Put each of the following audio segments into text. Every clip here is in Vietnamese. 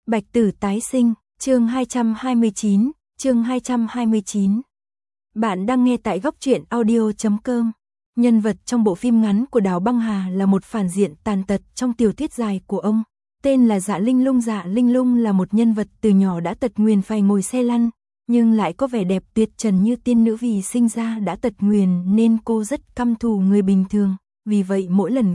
Bạch Tử tái sinh, chương 229, chương 229. Bạn đang nghe tại góc truyện audio.com. Nhân vật trong bộ phim ngắn của Đào Băng Hà là một phản diện tàn tật trong tiểu thuyết dài của ông, tên là Dạ Linh Lung. Dạ Linh Lung là một nhân vật từ nhỏ đã tật nguyền phải ngồi xe lăn, nhưng lại có vẻ đẹp tuyệt trần như tiên nữ. Vì sinh ra đã tật nguyền nên cô rất căm thù người bình thường, vì vậy mỗi lần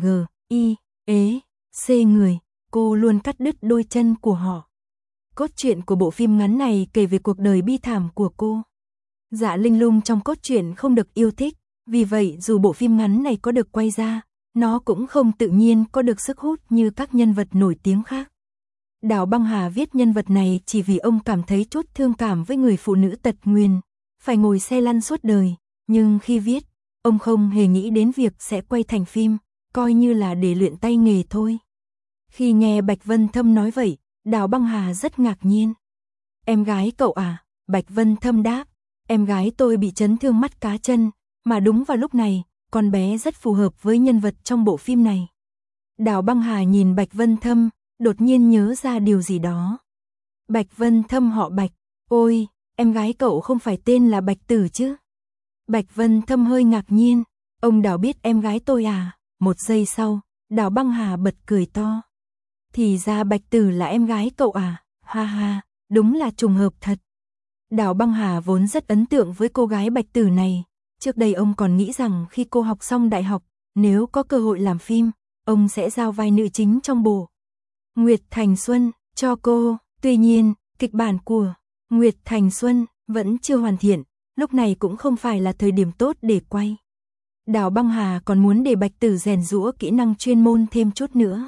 C người, cô luôn cắt đứt đôi chân của họ. Cốt truyện của bộ phim ngắn này kể về cuộc đời bi thảm của cô. Dạ Linh Lung trong cốt truyện không được yêu thích, vì vậy dù bộ phim ngắn này có được quay ra, nó cũng không tự nhiên có được sức hút như các nhân vật nổi tiếng khác. Đào Băng Hà viết nhân vật này chỉ vì ông cảm thấy chút thương cảm với người phụ nữ tật nguyền, phải ngồi xe lăn suốt đời, nhưng khi viết, ông không hề nghĩ đến việc sẽ quay thành phim, coi như là để luyện tay nghề thôi. Khi nghe Bạch Vân Thâm nói vậy, Đào Băng Hà rất ngạc nhiên. Em gái cậu à? Bạch Vân Thâm đáp, em gái tôi bị chấn thương mắt cá chân, mà đúng vào lúc này, con bé rất phù hợp với nhân vật trong bộ phim này. Đào Băng Hà nhìn Bạch Vân Thâm, đột nhiên nhớ ra điều gì đó. Bạch Vân Thâm họ Bạch, ôi, em gái cậu không phải tên là Bạch Tử chứ? Bạch Vân Thâm hơi ngạc nhiên, ông Đào biết em gái tôi à? Một giây sau, Đào Băng Hà bật cười to. Thì ra Bạch Tử là em gái cậu à? Ha ha, đúng là trùng hợp thật. Đào Băng Hà vốn rất ấn tượng với cô gái Bạch Tử này. Trước đây ông còn nghĩ rằng khi cô học xong đại học, nếu có cơ hội làm phim, ông sẽ giao vai nữ chính trong bộ Nguyệt Thành Xuân cho cô. Tuy nhiên, kịch bản của Nguyệt Thành Xuân vẫn chưa hoàn thiện, lúc này cũng không phải là thời điểm tốt để quay. Đào Băng Hà còn muốn để Bạch Tử rèn giũa kỹ năng chuyên môn thêm chút nữa.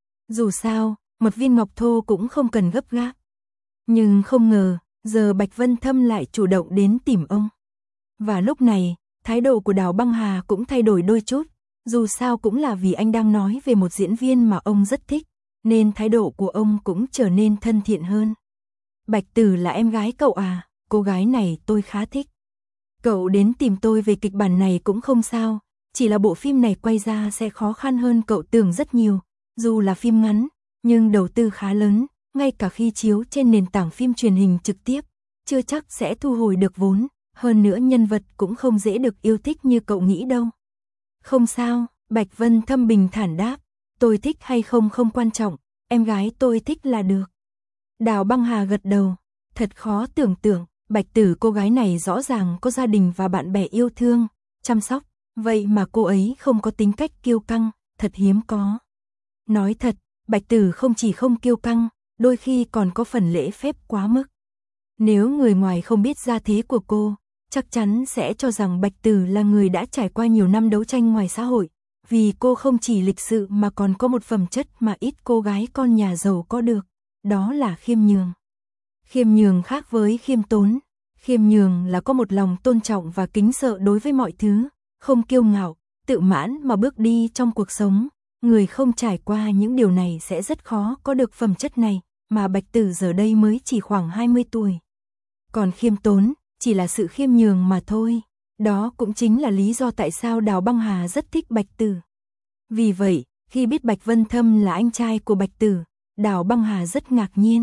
Dù sao, một viên ngọc thô cũng không cần gấp gáp. Nhưng không ngờ, giờ Bạch Vân Thâm lại chủ động đến tìm ông. Và lúc này, thái độ của Đào Băng Hà cũng thay đổi đôi chút, dù sao cũng là vì anh đang nói về một diễn viên mà ông rất thích, nên thái độ của ông cũng trở nên thân thiện hơn. Bạch Tử là em gái cậu à? Cô gái này tôi khá thích. Cậu đến tìm tôi về kịch bản này cũng không sao, chỉ là bộ phim này quay ra sẽ khó khăn hơn cậu tưởng rất nhiều. Dù là phim ngắn, nhưng đầu tư khá lớn, ngay cả khi chiếu trên nền tảng phim truyền hình trực tiếp, chưa chắc sẽ thu hồi được vốn, hơn nữa nhân vật cũng không dễ được yêu thích như cậu nghĩ đâu. Không sao, Bạch Vân Thâm bình thản đáp, tôi thích hay không không quan trọng, em gái tôi thích là được. Đào Băng Hà gật đầu, thật khó tưởng tượng, Bạch Tử cô gái này rõ ràng có gia đình và bạn bè yêu thương, chăm sóc, vậy mà cô ấy không có tính cách kiêu căng, thật hiếm có. Nói thật, Bạch Tử không chỉ không kiêu căng, đôi khi còn có phần lễ phép quá mức. Nếu người ngoài không biết gia thế của cô, chắc chắn sẽ cho rằng Bạch Tử là người đã trải qua nhiều năm đấu tranh ngoài xã hội, vì cô không chỉ lịch sự mà còn có một phẩm chất mà ít cô gái con nhà giàu có được, đó là khiêm nhường. Khiêm nhường khác với khiêm tốn, khiêm nhường là có một lòng tôn trọng và kính sợ đối với mọi thứ, không kiêu ngạo, tự mãn mà bước đi trong cuộc sống. Người không trải qua những điều này sẽ rất khó có được phẩm chất này, mà Bạch Tử giờ đây mới chỉ khoảng 20 tuổi. Còn khiêm tốn, chỉ là sự khiêm nhường mà thôi. Đó cũng chính là lý do tại sao Đào Băng Hà rất thích Bạch Tử. Vì vậy, khi biết Bạch Vân Thâm là anh trai của Bạch Tử, Đào Băng Hà rất ngạc nhiên.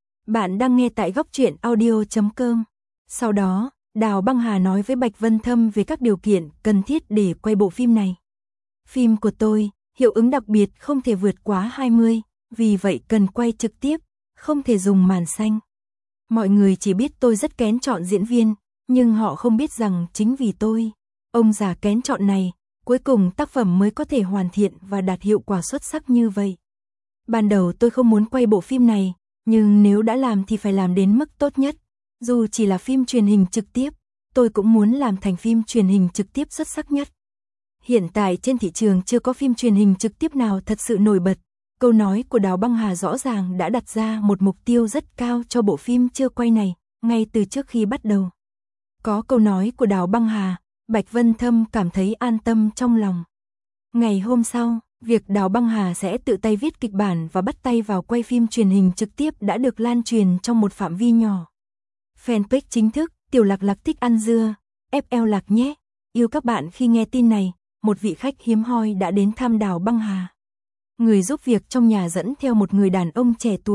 Bạn đang nghe tại góc truyện audio.com. Sau đó, Đào Băng Hà nói với Bạch Vân Thâm về các điều kiện cần thiết để quay bộ phim này. Phim của tôi, hiệu ứng đặc biệt không thể vượt quá 20, vì vậy cần quay trực tiếp, không thể dùng màn xanh. Mọi người chỉ biết tôi rất kén chọn diễn viên, nhưng họ không biết rằng chính vì tôi, ông già kén chọn này, cuối cùng tác phẩm mới có thể hoàn thiện và đạt hiệu quả xuất sắc như vậy. Ban đầu tôi không muốn quay bộ phim này, nhưng nếu đã làm thì phải làm đến mức tốt nhất. Dù chỉ là phim truyền hình trực tiếp, tôi cũng muốn làm thành phim truyền hình trực tiếp xuất sắc nhất. Hiện tại trên thị trường chưa có phim truyền hình trực tiếp nào thật sự nổi bật. Câu nói của Đào Băng Hà rõ ràng đã đặt ra một mục tiêu rất cao cho bộ phim chưa quay này, ngay từ trước khi bắt đầu. Có câu nói của Đào Băng Hà, Bạch Vân Thâm cảm thấy an tâm trong lòng. Ngày hôm sau, việc Đào Băng Hà sẽ tự tay viết kịch bản và bắt tay vào quay phim truyền hình trực tiếp đã được lan truyền trong một phạm vi nhỏ. Fanpage chính thức, Tiểu Lạc Lạc thích ăn dưa, FL Lạc nhé. Yêu các bạn khi nghe tin này, một vị khách hiếm hoi đã đến thăm Đào Băng Hà. Người giúp việc trong nhà dẫn theo một người đàn ông trẻ tuổi,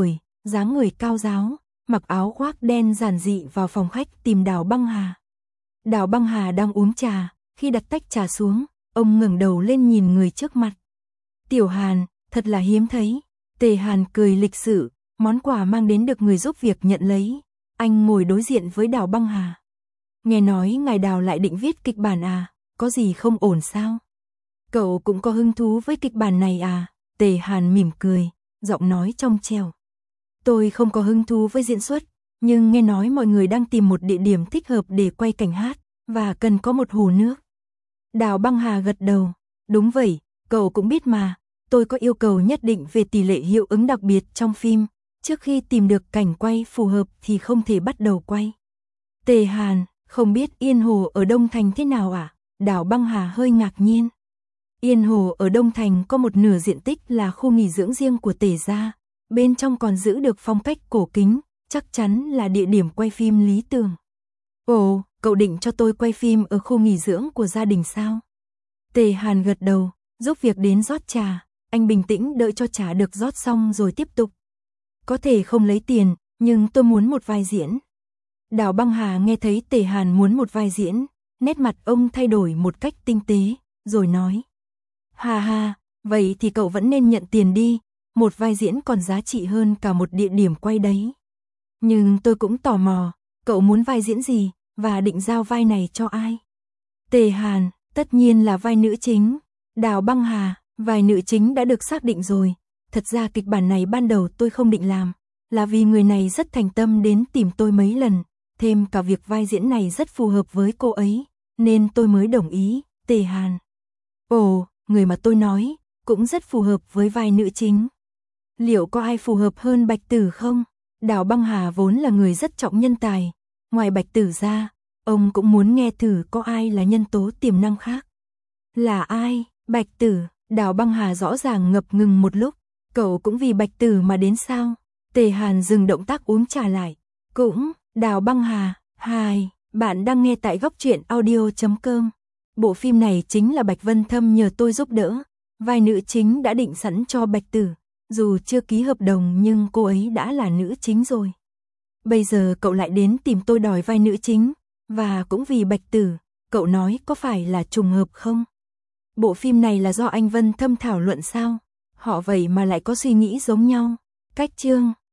dáng người cao ráo, mặc áo khoác đen giản dị vào phòng khách tìm Đào Băng Hà. Đào Băng Hà đang uống trà, khi đặt tách trà xuống, ông ngẩng đầu lên nhìn người trước mặt. Tiểu Hàn, thật là hiếm thấy. Tề Hàn cười lịch sự, món quà mang đến được người giúp việc nhận lấy. Anh ngồi đối diện với Đào Băng Hà. Nghe nói ngài Đào lại định viết kịch bản à, có gì không ổn sao? Cậu cũng có hứng thú với kịch bản này à? Tề Hàn mỉm cười, giọng nói trong trẻo. Tôi không có hứng thú với diễn xuất, nhưng nghe nói mọi người đang tìm một địa điểm thích hợp để quay cảnh hát, và cần có một hồ nước. Đào Băng Hà gật đầu, đúng vậy, cậu cũng biết mà, tôi có yêu cầu nhất định về tỷ lệ hiệu ứng đặc biệt trong phim, trước khi tìm được cảnh quay phù hợp thì không thể bắt đầu quay. Tề Hàn, không biết Yên Hồ ở Đông Thành thế nào à? Đào Băng Hà hơi ngạc nhiên. Yên Hồ ở Đông Thành có một nửa diện tích là khu nghỉ dưỡng riêng của Tề gia, bên trong còn giữ được phong cách cổ kính, chắc chắn là địa điểm quay phim lý tưởng. Ồ, cậu định cho tôi quay phim ở khu nghỉ dưỡng của gia đình sao? Tề Hàn gật đầu, giúp việc đến rót trà, anh bình tĩnh đợi cho trà được rót xong rồi tiếp tục. Có thể không lấy tiền, nhưng tôi muốn một vai diễn. Đào Băng Hà nghe thấy Tề Hàn muốn một vai diễn, nét mặt ông thay đổi một cách tinh tế, rồi nói. Hà hà, vậy thì cậu vẫn nên nhận tiền đi, một vai diễn còn giá trị hơn cả một địa điểm quay đấy. Nhưng tôi cũng tò mò, cậu muốn vai diễn gì, và định giao vai này cho ai? Tề Hàn, tất nhiên là vai nữ chính. Đào Băng Hà, vai nữ chính đã được xác định rồi. Thật ra kịch bản này ban đầu tôi không định làm, là vì người này rất thành tâm đến tìm tôi mấy lần, thêm cả việc vai diễn này rất phù hợp với cô ấy, nên tôi mới đồng ý. Tề Hàn. Ồ, người mà tôi nói, cũng rất phù hợp với vai nữ chính. Liệu có ai phù hợp hơn Bạch Tử không? Đào Băng Hà vốn là người rất trọng nhân tài, ngoài Bạch Tử ra, ông cũng muốn nghe thử có ai là nhân tố tiềm năng khác. Là ai? Bạch Tử. Đào Băng Hà rõ ràng ngập ngừng một lúc, cậu cũng vì Bạch Tử mà đến sao? Tề Hàn dừng động tác uống trà lại. Cũng, Đào Băng Hà, hài, bạn đang nghe tại góc truyện audio.com. Bộ phim này chính là Bạch Vân Thâm nhờ tôi giúp đỡ, vai nữ chính đã định sẵn cho Bạch Tử, dù chưa ký hợp đồng nhưng cô ấy đã là nữ chính rồi. Bây giờ cậu lại đến tìm tôi đòi vai nữ chính, và cũng vì Bạch Tử, cậu nói có phải là trùng hợp không? Bộ phim này là do anh Vân Thâm thảo luận sao? Họ vậy mà lại có suy nghĩ giống nhau. Cách chương